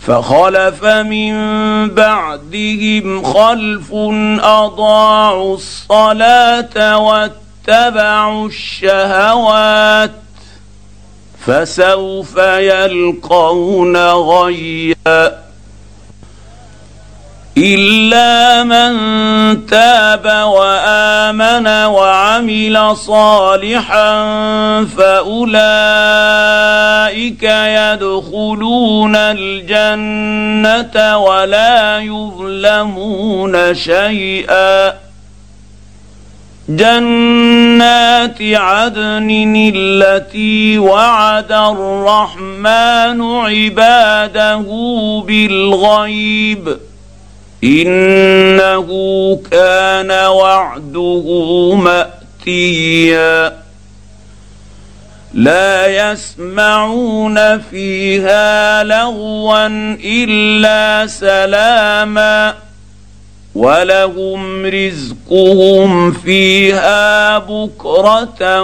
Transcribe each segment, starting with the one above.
فخلف من بعدهم خلف أضاعوا الصلاة واتبعوا الشهوات فسوف يلقون غيا إلا من تاب وآمن وعمل صالحا فأولئك يدخلون الجنة ولا يظلمون شيئا جنات عدن التي وعد الرحمن عباده بالغيب إنه كان وعده مأتيا لا يسمعون فيها لغوا إلا سلاما ولهم رزقهم فيها بكرة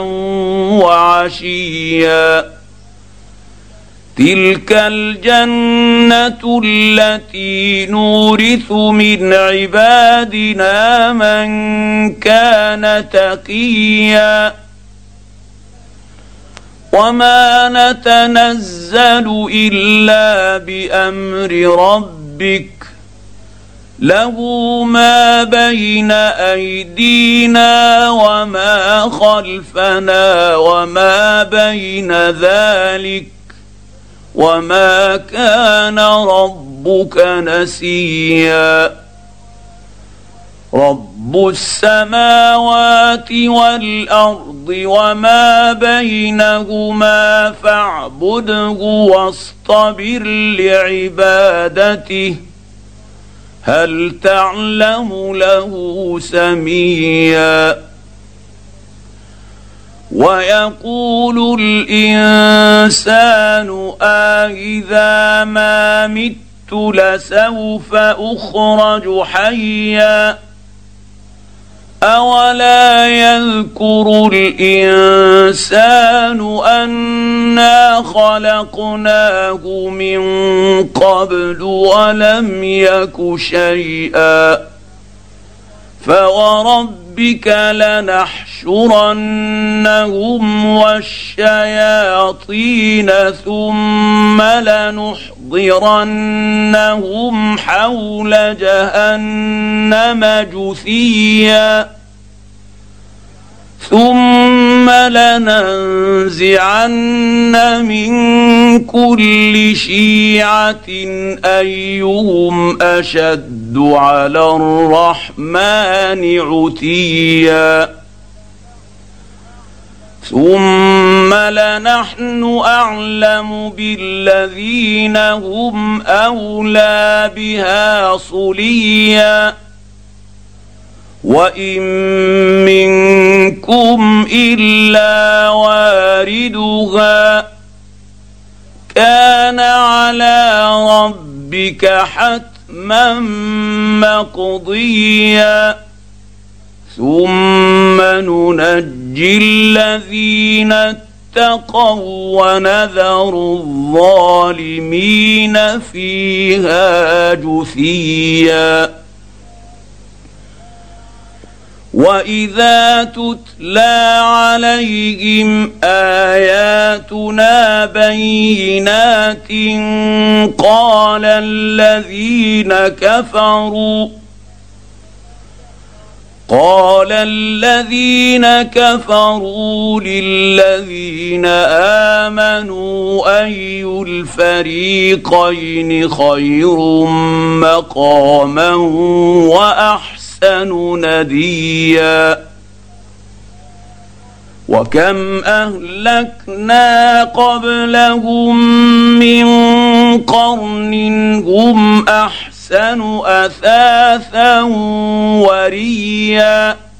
وعشيا تلك الجنة التي نورث من عبادنا من كان تقيا وما نتنزل إلا بأمر ربك له ما بين أيدينا وما خلفنا وما بين ذلك وما كان ربك نسيا رب السماوات والأرض وما بينهما فاعبده واصطبر لعبادته هل تعلم له سميا ويقول الإنسان أإذا ما مت لسوف أخرج حيا أولا يذكر الإنسان أنا خلقناه من قبل ولم يك شيئا فوربك لنحشرنهم والشياطين ثم لنحضرنهم حول جهنم جثيا ثم لننزعن من كل شيعة أيهم أشد على الرحمن عتيا ثم لنحن أعلم بالذين هم أولى بها صليا وإن منكم إلا واردها كان على ربك حتما مقضيا ثم ننجي الذين اتقوا ونذر الظالمين فيها جثيا وإذا تتلى عليهم آياتنا بينات قال الذين كفروا للذين آمنوا أي الفريقين خير مقاما وأحسن نديا وكم أهلكنا قبلهم من قرن هم أحسن أثاثا وريا